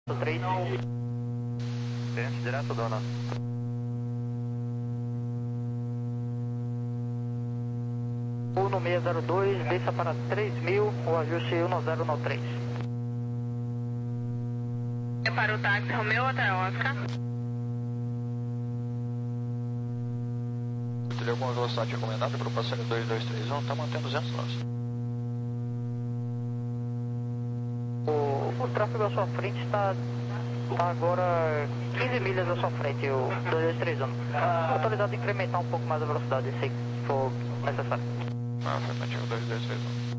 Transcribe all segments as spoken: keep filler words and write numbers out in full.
três. Tente direto, dona. Uno seis zero dois, desça para três mil, o ajuste um zero nove três. É para o táxi Romeu até Oscar. Teria alguma velocidade recomendada para o passageiro dois dois três um? Está mantendo duzentos nós. O, o tráfego à sua frente está tá agora quinze milhas à sua frente, o dois dois três um. Autorizado a incrementar um pouco mais a velocidade, se for necessário. Ah, afirmativo dois dois três um.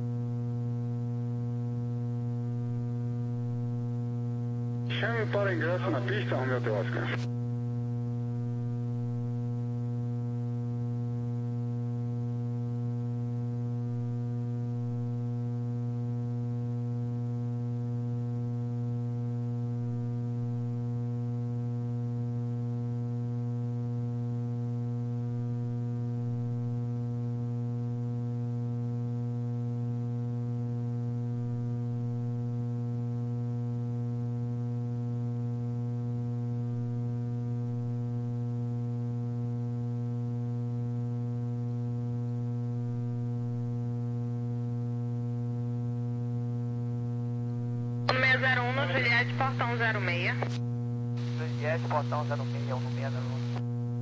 Chame para ingresso na pista, Romeu até Oscar. seis zero um no Juliette, portão zero seis. Juliette, portão zero seis, um seis zero um.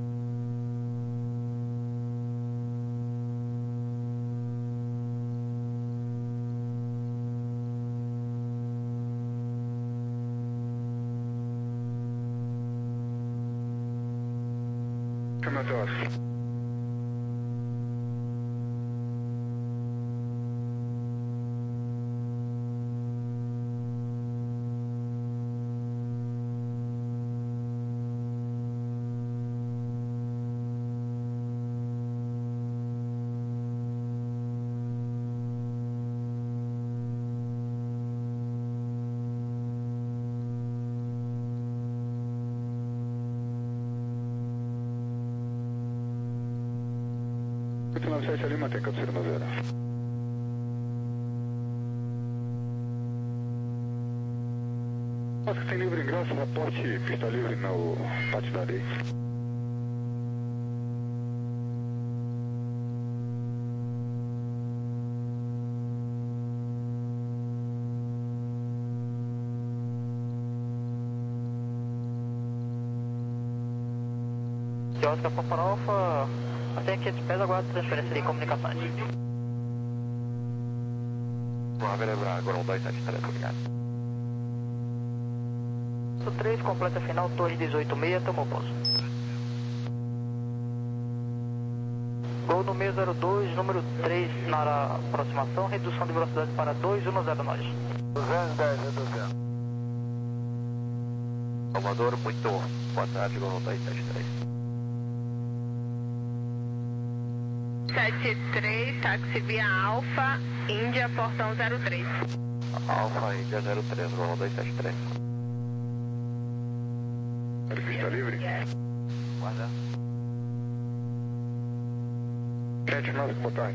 Chame até Oscar. oito nove sete Lima, tem captura no zero. Oscar, tem livre ingresso, reporte pista livre no pátio da areia. De Oscar para Farofa, até quinhentos pés, aguardo transferência de comunicações. Agora um dois sete três, obrigado. três, completa final, torre dezoito seis, tomou pouso. Gol no seis zero dois, número três na aproximação, redução de velocidade para dois um zero nós. duzentos e dez, reduzindo. Salvador, muito boa tarde, Gol dois sete três. sete três, táxi via Alfa, Índia, portão zero três. Alfa, Índia zero três, Gol dois sete três. Era pista livre? Guarda. sete nove, boa tarde.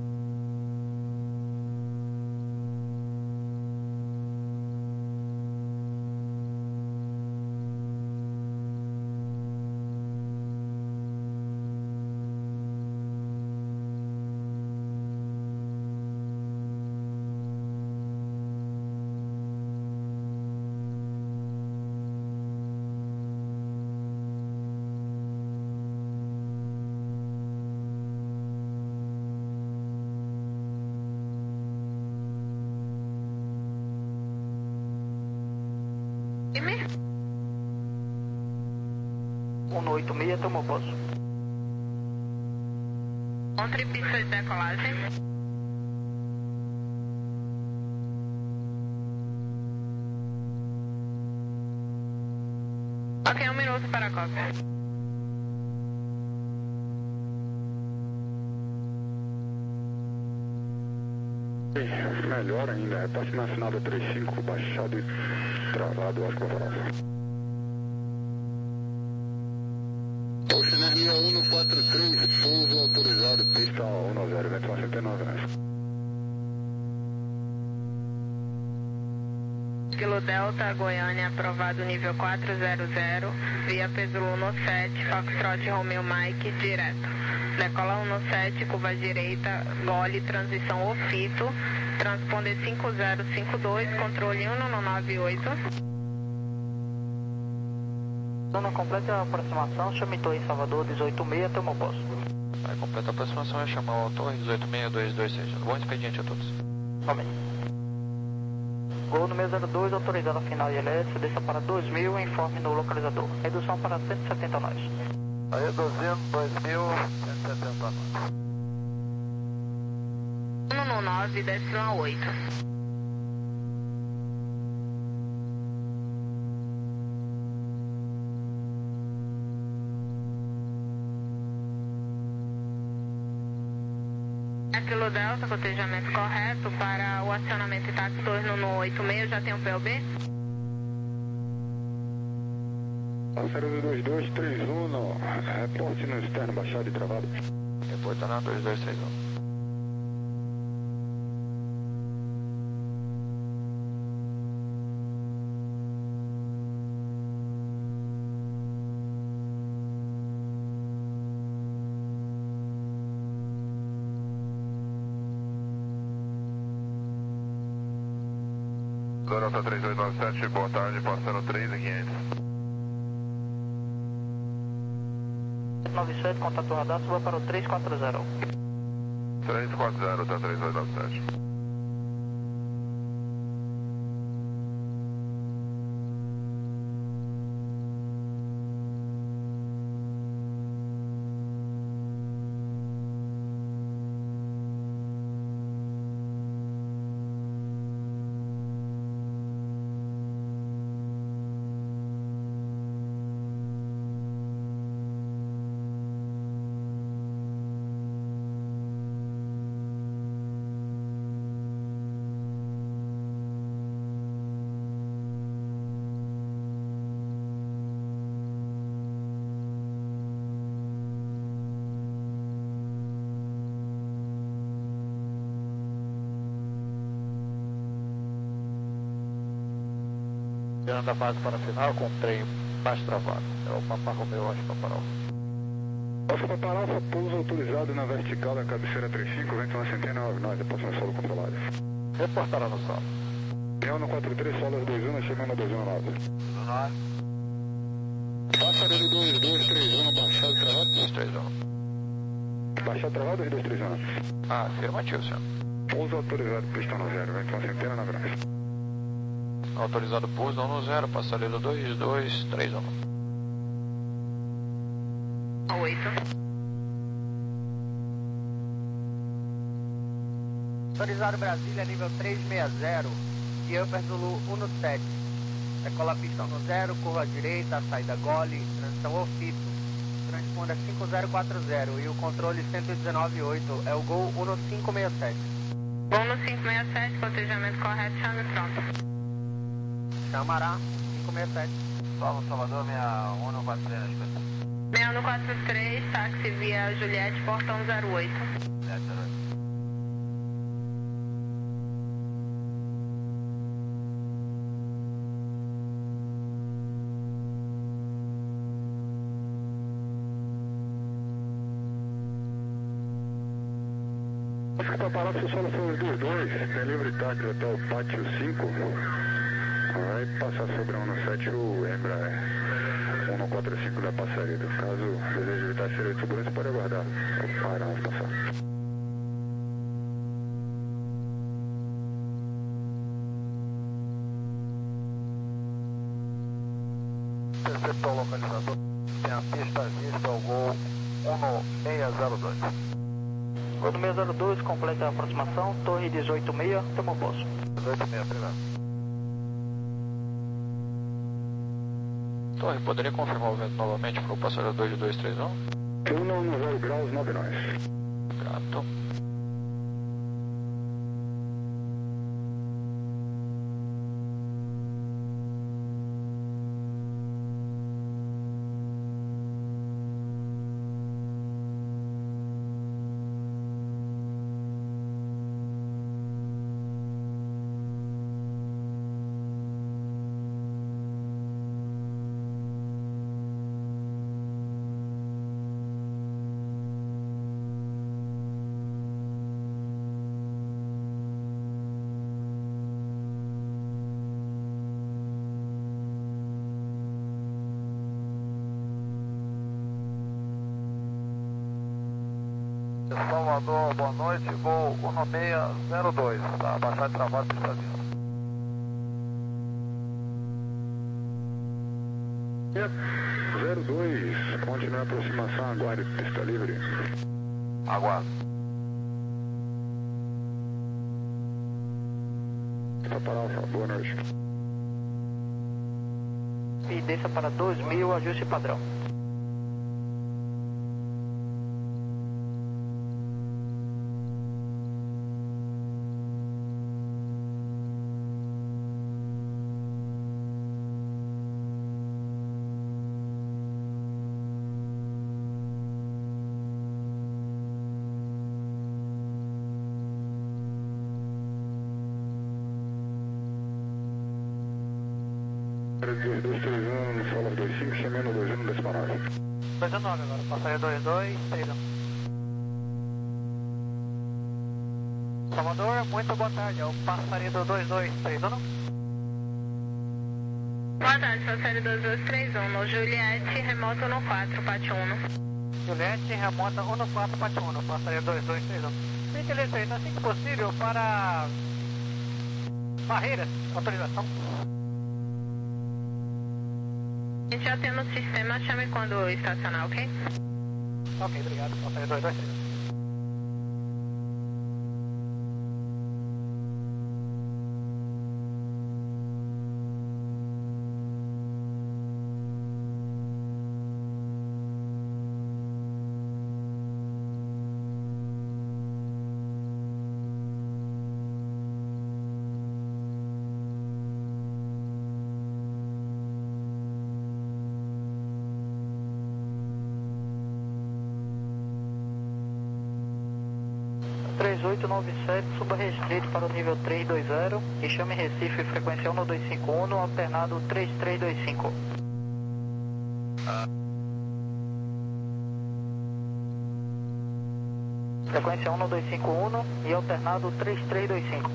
um oito seis, tomou pouso. Entre pista de decolagem. Ok, um minuto para a cópia. Melhor ainda, repasse na final da trinta e cinco, baixado e travado, acho que vou falar. Oceanar seis um quatro três, pouso autorizado, pista um zero, vento sessenta e nove, né? Kilo Delta, Goiânia, aprovado nível quatrocentos, via Peso um sete, Foxtrot Romeo Mike, direto. Decola um sete, curva direita, gole, transição Ofito, transponder cinco zero cinco dois, controle um nove oito. Zona completa a aproximação, chame Torre Salvador dezoito seis, toma o posto. Vai completa a aproximação, é chamar o Torre dezoito seis dois dois seis. Bom expediente a todos. Amém. Gol número zero dois, autorizado a final I L S, desça para dois mil, informe no localizador. Redução para cento e setenta nós. Reduzindo dois mil, cento e setenta nós. um nove, desce para oito. Kilo Delta, cotejamento correto para o acionamento táxi dois no oito seis, já tem o P O B? Pássaro dois dois três um, no, reporte no externo, baixado e travado. Reporta na dois dois três um. Delta três dois nove sete, boa tarde, passando três e quinhentos. nove sete, contato radar, suba para o três quatro zero. três quatro zero, tá três dois nove sete. Da base para a final com o trem mais travado. É o Papa Romeu, Oscar Paparalfa. Oscar Paparalfa, pouso autorizado na vertical da cabeceira trinta e cinco, vento na centena nove nove, depois no solo controlado. Reportará no solo. Leão no quatro três, solas dois um, chegando a dois um nove. Pássaro dois dois três um, baixado travado. dois três um. Baixado travado, dois dois três um. Ah, afirmativo, senhor. Pouso autorizado, pistão no zero, vento na centena nove nove. Autorizado pouso um zero, passareiro dois dois três um. oito. Autorizado Brasília, nível três seis zero, e Upper Zulu um sete. Decola pistão no zero, curva direita, saída gole, transição Ofito. Transponda cinco zero quatro zero e o controle cento e dezenove oito é o Gol um cinco seis sete. Gol no cinco seis sete, cotejamento correto, chame pronto. Chamará cinco seis sete. Salvo Salvador, minha um quatro três, respeito. seis um quatro três, táxi via Juliette, portão zero oito. zero zero oito. Oscar Paparalfa, o solo foi os dois dois, tem livre táxi até o pátio cinco. Vai passar sobre a um sete o Embraer um quatro cinco da Passarida. Caso deseje evitar série de segurança, pode aguardar. Paramos passar. Receptor localizador, tem a pista vista ao Gol um seis zero dois. Gol número zero dois, completa a aproximação, Torre dezoito seis, toma o posto. dezoito seis, obrigado. Torre, poderia confirmar o vento novamente para o passageiro dois dois três um? um zero graus, nove nós. Gato. Salvador, boa noite, voo um seis zero dois, tá? Baixar de trabalho para estação. zero dois, continua a aproximação, aguarde, pista livre. Aguardo. Está para Alfa, boa noite. E desça para dois mil, ajuste padrão. dois dois três um, Solar dois cinco, chamando dois um, décima nove. dois nove agora, passaria dois dois, três um. Salvador, muito boa tarde, é o passaria do dois dois três um. Boa tarde, passaria dois dois três um, no Juliette, remoto no quatro, Pátio um. Juliette, remota um no quatro, Pátio um, passaria dois dois três um. Fique licença, assim que possível, para Barreiras, autorização. A gente já tem no sistema, chame quando estacionar, ok? Ok, obrigado. Passaria dois dois três. três oito nove sete, suba restrito para o nível três dois zero e chame Recife, frequência um dois cinco um, alternado três três dois cinco. Frequência um dois cinco um e alternado três três dois cinco.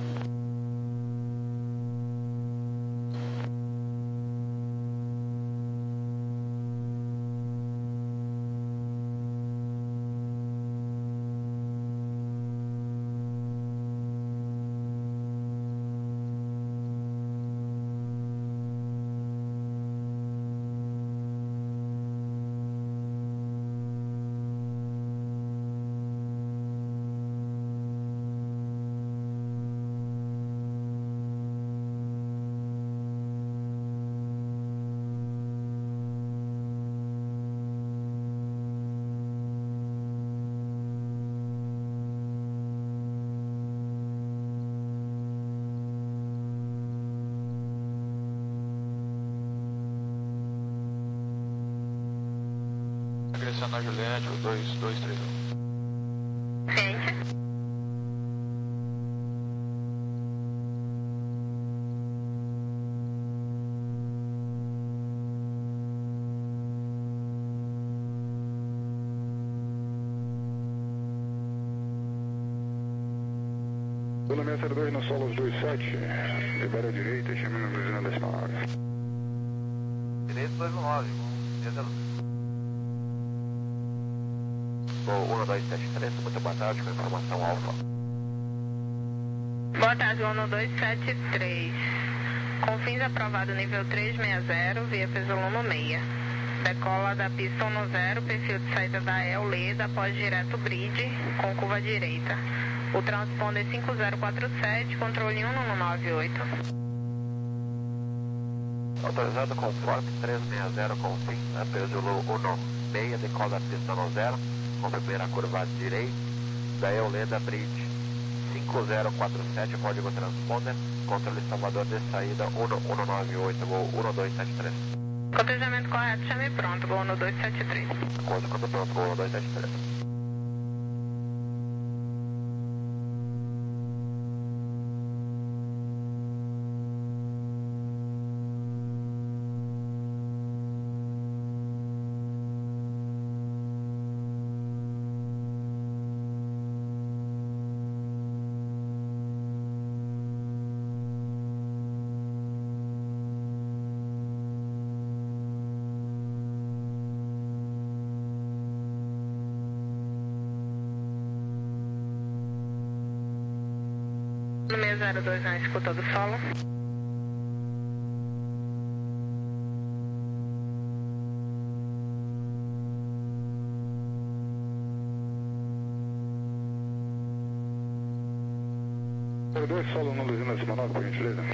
Agressão na Juliette, o dois dois três um. Ciente. Zona seis zero dois, no Solos dois sete, libera a direita, chamando dois um, décima nove. Direito dois nove, Voo um dois sete três, muito boa tarde, com informação alfa. Boa tarde, um dois sete três. Com fins aprovado nível três seis zero, via Pesolano seis. Decola da pista um zero, perfil de saída da El Leda, após direto bridge, com curva direita. O transponder cinco zero quatro sete, controle um nove oito. Autorizado conforme três seis zero com fim, né, Pesolano um seis, decola da pista um zero, com primeira curva direita, da El Leda bridge. cinco zero quatro sete, código transponder, controle Salvador de saída um um nove oito, voo um dois sete três. Cotejamento correto, chame pronto, voo um dois sete três. Acordo quando pronto, voo um dois sete três. No seis zero dois na escuta do solo. zero dois, solo no Luzina Simonov, por gentileza.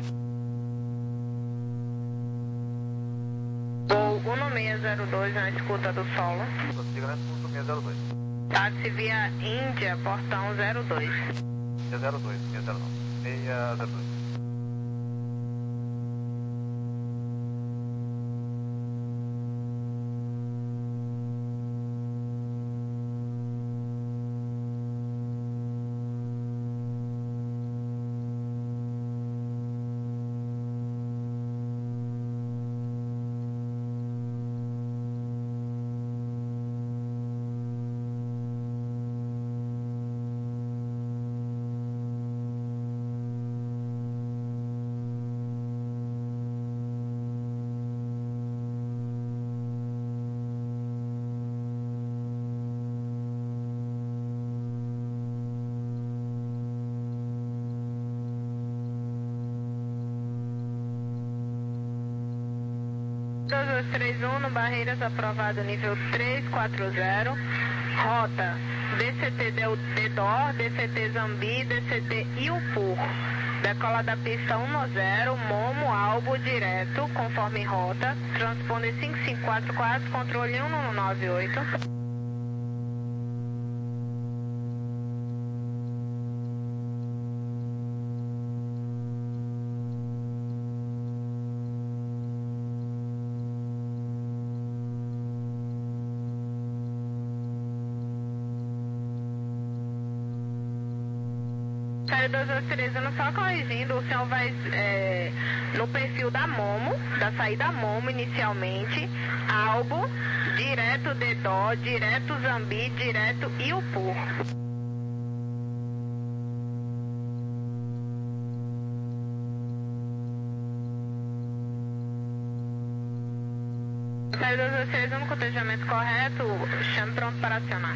Gol um seis zero dois na escuta do solo. Prossiga na escuta seis zero dois. Táxi via Índia, portão zero dois. seis zero dois, seis zero nove. seis zero dois. dois dois três um no Barreiras, aprovado nível três quatro zero, rota D C T Dedó, D C T Zambi, D C T Iupur, decola da pista um zero, Momo, Albo, direto, conforme rota, transponder cinco cinco quatro quatro, controle um nove oito. dois dois três um, só corrigindo, o senhor vai é, no perfil da Momo, da saída Momo inicialmente, Albo, direto Dedó, direto Zambi, direto Iupur. dois dois três um, no cotejamento correto, chame pronto para acionar.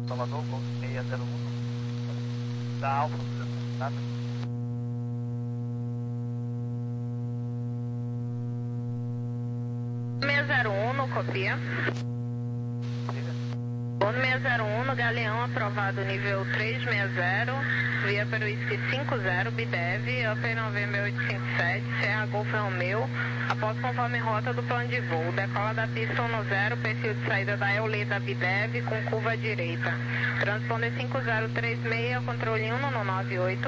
Salvador, Golf seis zero um, da Alfa, tá? seis zero um, copia. Uno seis zero um, Galeão aprovado nível trezentos e sessenta, via para o whisky cinquenta, B D E V, Upper November oitocentos e cinquenta e sete, Serra Golf Romeo, após conforme rota do plano de voo, decola da pista dez, perfil de saída da Euleda B D E V com curva à direita. Transponder cinco zero três seis, controle um no nove oito.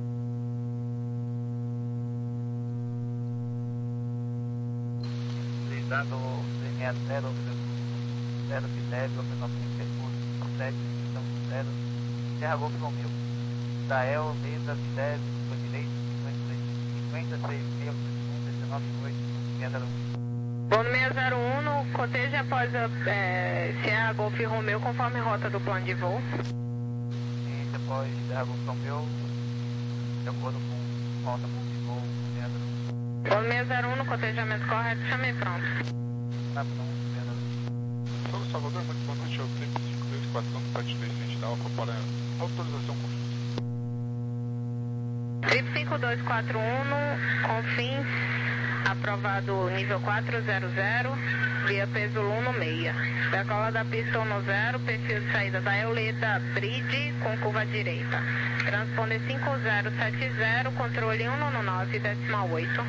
Dado seis seis zero, zero B D E V, Upper November sete, zero, Serra Golf Romeo. Da El, mesa, B D E V, curva direita, cinquenta e seis mil, dezenove oito, seis zero um. Bom, seis zero um, coteja após a é, Serra Golf Romeo conforme rota do plano de voo. E depois Serra Golf Romeo, de acordo com rota de voo, seis zero um. Bom, seis zero um, cotejamento correto, chamei pronto. Tá pronto, seis zero um. São Salvador, muito boa noite, é o trip cinco dois quatro um sete dois seis da Alfa para autorização com Trip cinco dois quatro um, Confins, aprovado nível quatrocentos, via peso Luno seis. Decola da pista zero, perfil de saída da Euleda Bridge com curva à direita. Transponder cinco zero sete zero, controle um no nove, decimal oito.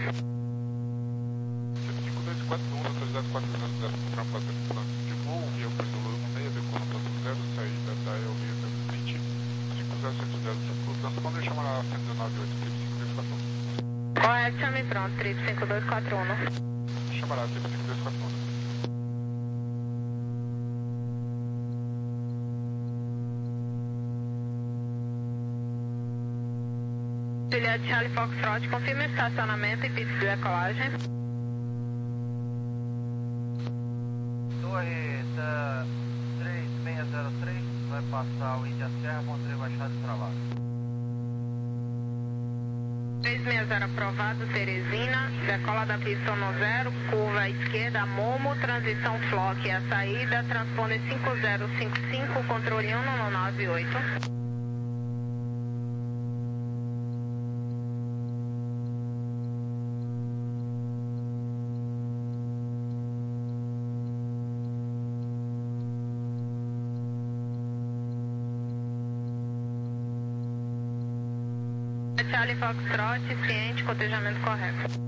cinco dois quatro um, autorizado quatro zero zero, ultrapassagem do plano de voo, via peso Luno seis, decola plano zero, saída da Euleda Bridge cinco zero sete zero, o transponder chama a cento e dezenove oito, trip cinco dois quatro um. Correto, chame pronto, trip cinco dois quatro um. Chamará trip cinco dois quatro um. Juliette Charlie Foxtrot, confirma estacionamento e pista de decolagem. Torre da três seis zero três, vai passar o Índia Serra, Montrei Baixada e Travado. três seis zero aprovado, Teresina, decola da pista zero, curva à esquerda, Momo, transição Flock, a saída, transponder cinco zero cinco cinco, controle um no nove oito. Charlie Foxtrot, ciente, cotejamento correto.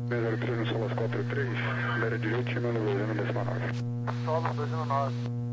seis zero três no Solas quatro três, beira direito, chegando dois um décima nove. Solas dois um nove.